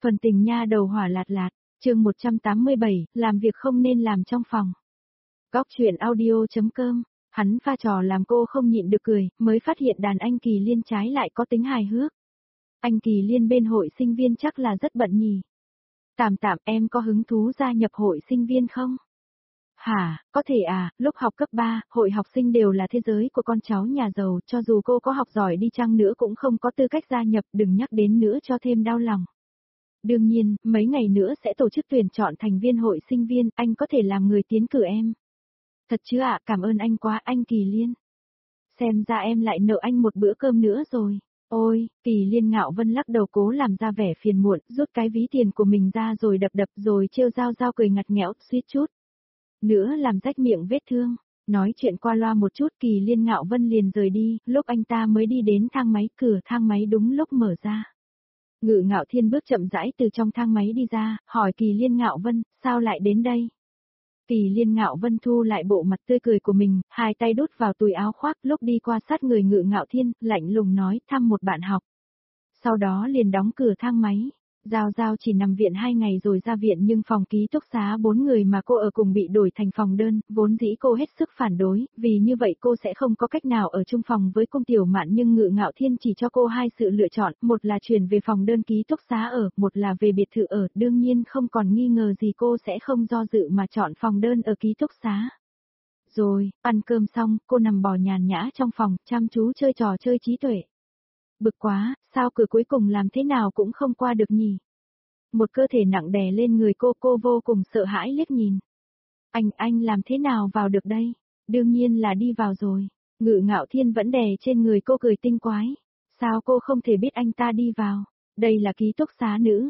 Phần tình nha đầu hỏa lạt lạt, chương 187, làm việc không nên làm trong phòng. Góc chuyện audio.com, hắn pha trò làm cô không nhịn được cười, mới phát hiện đàn anh Kỳ Liên trái lại có tính hài hước. Anh Kỳ Liên bên hội sinh viên chắc là rất bận nhỉ. Tạm tạm em có hứng thú gia nhập hội sinh viên không? Hả, có thể à, lúc học cấp 3, hội học sinh đều là thế giới của con cháu nhà giàu, cho dù cô có học giỏi đi chăng nữa cũng không có tư cách gia nhập, đừng nhắc đến nữa cho thêm đau lòng. Đương nhiên, mấy ngày nữa sẽ tổ chức tuyển chọn thành viên hội sinh viên, anh có thể làm người tiến cử em. Thật chứ ạ, cảm ơn anh quá, anh Kỳ Liên. Xem ra em lại nợ anh một bữa cơm nữa rồi. Ôi, Kỳ Liên Ngạo Vân lắc đầu cố làm ra vẻ phiền muộn, rút cái ví tiền của mình ra rồi đập đập rồi trêu Giao Giao cười ngặt nghẽo, suýt chút nữa làm rách miệng vết thương. Nói chuyện qua loa một chút Kỳ Liên Ngạo Vân liền rời đi, lúc anh ta mới đi đến thang máy, cửa thang máy đúng lúc mở ra. Ngự Ngạo Thiên bước chậm rãi từ trong thang máy đi ra, hỏi Kỳ Liên Ngạo Vân, sao lại đến đây? Kỳ Liên Ngạo Vân thu lại bộ mặt tươi cười của mình, hai tay đút vào túi áo khoác, lúc đi qua sát người Ngự Ngạo Thiên, lạnh lùng nói thăm một bạn học. Sau đó liền đóng cửa thang máy. Giao Giao chỉ nằm viện 2 ngày rồi ra viện nhưng phòng ký túc xá 4 người mà cô ở cùng bị đổi thành phòng đơn, vốn dĩ cô hết sức phản đối, vì như vậy cô sẽ không có cách nào ở chung phòng với Cung Tiểu Mạn nhưng Ngự Ngạo Thiên chỉ cho cô hai sự lựa chọn, một là chuyển về phòng đơn ký túc xá ở, một là về biệt thự ở, đương nhiên không còn nghi ngờ gì cô sẽ không do dự mà chọn phòng đơn ở ký túc xá. Rồi, ăn cơm xong, cô nằm bò nhàn nhã trong phòng, chăm chú chơi trò chơi trí tuệ. Bực quá, sao cửa cuối cùng làm thế nào cũng không qua được nhỉ? Một cơ thể nặng đè lên người cô vô cùng sợ hãi liếc nhìn. Anh làm thế nào vào được đây? Đương nhiên là đi vào rồi. Ngự Ngạo Thiên vẫn đè trên người cô cười tinh quái. Sao cô không thể biết anh ta đi vào? Đây là ký túc xá nữ,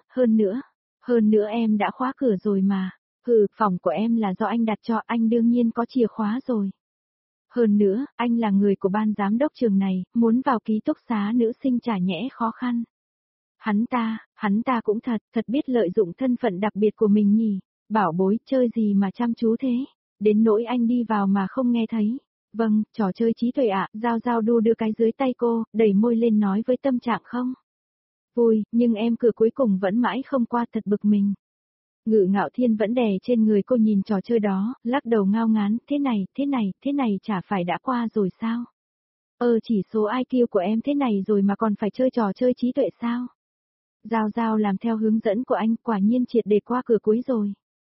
hơn nữa em đã khóa cửa rồi mà. Phòng của em là do anh đặt cho, anh đương nhiên có chìa khóa rồi. Hơn nữa, anh là người của ban giám đốc trường này, muốn vào ký túc xá nữ sinh chả nhẽ khó khăn. Hắn ta cũng thật biết lợi dụng thân phận đặc biệt của mình nhỉ, bảo bối chơi gì mà chăm chú thế, đến nỗi anh đi vào mà không nghe thấy. Vâng, trò chơi trí tuệ ạ, Giao Giao đu đưa cái dưới tay cô, đẩy môi lên nói với tâm trạng không. Vui, nhưng em cửa cuối cùng vẫn mãi không qua thật bực mình. Ngự Ngạo Thiên vẫn đè trên người cô nhìn trò chơi đó, lắc đầu ngao ngán, thế này chả phải đã qua rồi sao? Chỉ số IQ của em thế này rồi mà còn phải chơi trò chơi trí tuệ sao? Giao Giao làm theo hướng dẫn của anh, quả nhiên triệt để qua cửa cuối rồi.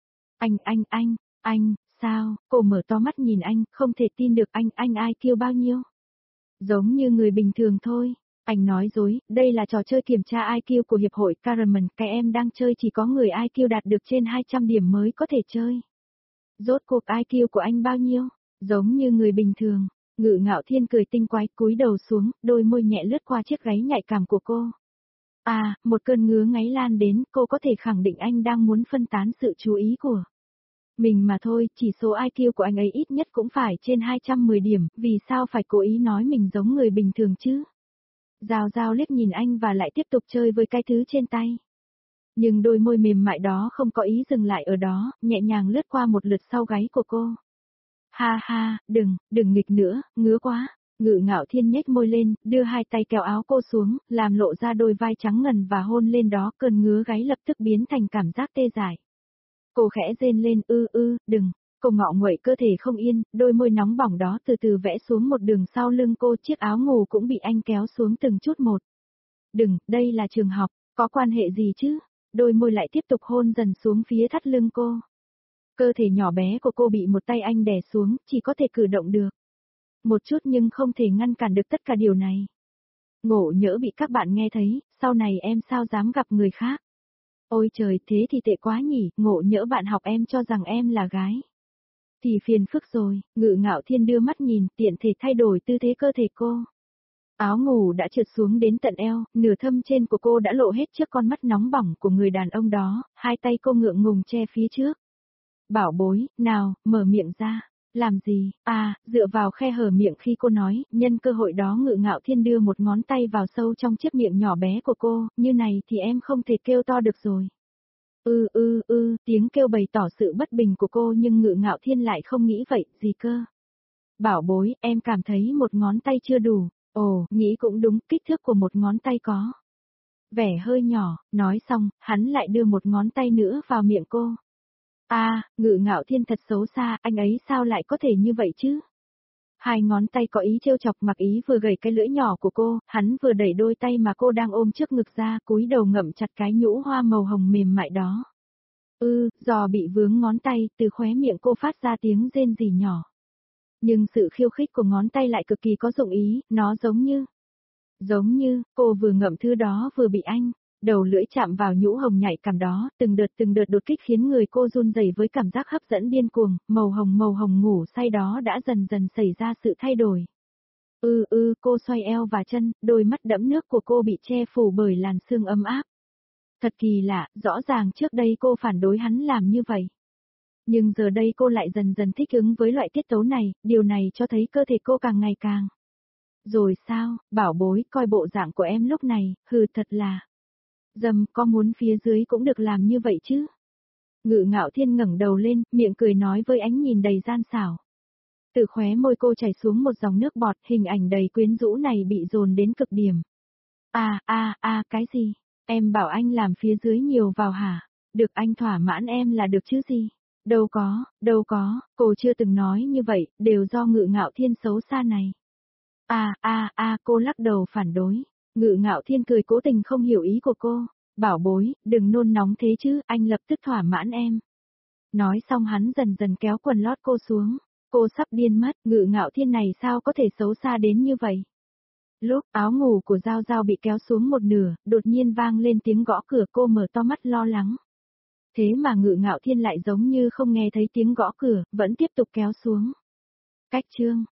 Anh, sao? Cô mở to mắt nhìn anh, không thể tin được anh IQ bao nhiêu? Giống như người bình thường thôi. Anh nói dối, đây là trò chơi kiểm tra IQ của Hiệp hội Caramel, cái em đang chơi chỉ có người IQ đạt được trên 200 điểm mới có thể chơi. Rốt cuộc IQ của anh bao nhiêu? Giống như người bình thường. Ngự Ngạo Thiên cười tinh quái cúi đầu xuống, đôi môi nhẹ lướt qua chiếc gáy nhạy cảm của cô. Một cơn ngứa ngáy lan đến, cô có thể khẳng định anh đang muốn phân tán sự chú ý của mình mà thôi, chỉ số IQ của anh ấy ít nhất cũng phải trên 210 điểm, vì sao phải cố ý nói mình giống người bình thường chứ? Giao Giao liếc nhìn anh và lại tiếp tục chơi với cái thứ trên tay. Nhưng đôi môi mềm mại đó không có ý dừng lại ở đó, nhẹ nhàng lướt qua một lượt sau gáy của cô. Ha, đừng nghịch nữa, ngứa quá. Ngự Ngạo Thiên nhếch môi lên, đưa hai tay kéo áo cô xuống, làm lộ ra đôi vai trắng ngần và hôn lên đó, cơn ngứa gáy lập tức biến thành cảm giác tê dại. Cô khẽ rên lên, đừng. Cô ngọ nguậy cơ thể không yên, đôi môi nóng bỏng đó từ từ vẽ xuống một đường sau lưng cô, chiếc áo ngủ cũng bị anh kéo xuống từng chút một. Đừng, đây là trường học, có quan hệ gì chứ? Đôi môi lại tiếp tục hôn dần xuống phía thắt lưng cô. Cơ thể nhỏ bé của cô bị một tay anh đè xuống, chỉ có thể cử động được. Một chút nhưng không thể ngăn cản được tất cả điều này. Ngộ nhỡ bị các bạn nghe thấy, sau này em sao dám gặp người khác. Ôi trời, thế thì tệ quá nhỉ, ngộ nhỡ bạn học em cho rằng em là gái. Thì phiền phức rồi, Ngự Ngạo Thiên đưa mắt nhìn, tiện thể thay đổi tư thế cơ thể cô. Áo ngủ đã trượt xuống đến tận eo, nửa thâm trên của cô đã lộ hết trước con mắt nóng bỏng của người đàn ông đó, hai tay cô ngượng ngùng che phía trước. Bảo bối, nào, mở miệng ra. Làm gì? Dựa vào khe hở miệng khi cô nói, nhân cơ hội đó Ngự Ngạo Thiên đưa một ngón tay vào sâu trong chiếc miệng nhỏ bé của cô, như này thì em không thể kêu to được rồi. Tiếng kêu bày tỏ sự bất bình của cô nhưng Ngự Ngạo Thiên lại không nghĩ vậy, gì cơ. Bảo bối, em cảm thấy một ngón tay chưa đủ. Ồ, nghĩ cũng đúng, kích thước của một ngón tay có vẻ hơi nhỏ, nói xong, hắn lại đưa một ngón tay nữa vào miệng cô. Ngự Ngạo Thiên thật xấu xa, anh ấy sao lại có thể như vậy chứ? Hai ngón tay có ý trêu chọc, Mặc Ý vừa gẩy cái lưỡi nhỏ của cô, hắn vừa đẩy đôi tay mà cô đang ôm trước ngực ra, cúi đầu ngậm chặt cái nhũ hoa màu hồng mềm mại đó. Giò bị vướng ngón tay, từ khóe miệng cô phát ra tiếng rên rỉ nhỏ. Nhưng sự khiêu khích của ngón tay lại cực kỳ có dụng ý, nó giống như, cô vừa ngậm thứ đó vừa bị anh, đầu lưỡi chạm vào nhũ hồng nhạy cảm đó, từng đợt đột kích khiến người cô run rẩy với cảm giác hấp dẫn điên cuồng, màu hồng ngủ say đó đã dần dần xảy ra sự thay đổi. Cô xoay eo và chân, đôi mắt đẫm nước của cô bị che phủ bởi làn sương ấm áp. Thật kỳ lạ, rõ ràng trước đây cô phản đối hắn làm như vậy. Nhưng giờ đây cô lại dần dần thích ứng với loại tiết tấu này, điều này cho thấy cơ thể cô càng ngày càng. Rồi sao, bảo bối, coi bộ dạng của em lúc này, thật là. Có muốn phía dưới cũng được làm như vậy chứ? Ngự Ngạo Thiên ngẩng đầu lên, miệng cười nói với ánh nhìn đầy gian xảo. Từ khóe môi cô chảy xuống một dòng nước bọt, hình ảnh đầy quyến rũ này bị dồn đến cực điểm. Cái gì? Em bảo anh làm phía dưới nhiều vào hả? Được anh thỏa mãn em là được chứ gì? Đâu có, cô chưa từng nói như vậy, đều do Ngự Ngạo Thiên xấu xa này. Cô lắc đầu phản đối. Ngự Ngạo Thiên cười cố tình không hiểu ý của cô. Bảo bối, đừng nôn nóng thế chứ, anh lập tức thỏa mãn em. Nói xong hắn dần dần kéo quần lót cô xuống. Cô sắp điên mất, Ngự Ngạo Thiên này sao có thể xấu xa đến như vậy? Lúc áo ngủ của Giao Giao bị kéo xuống một nửa, đột nhiên vang lên tiếng gõ cửa, cô mở to mắt lo lắng. Thế mà Ngự Ngạo Thiên lại giống như không nghe thấy tiếng gõ cửa, vẫn tiếp tục kéo xuống. Cách chương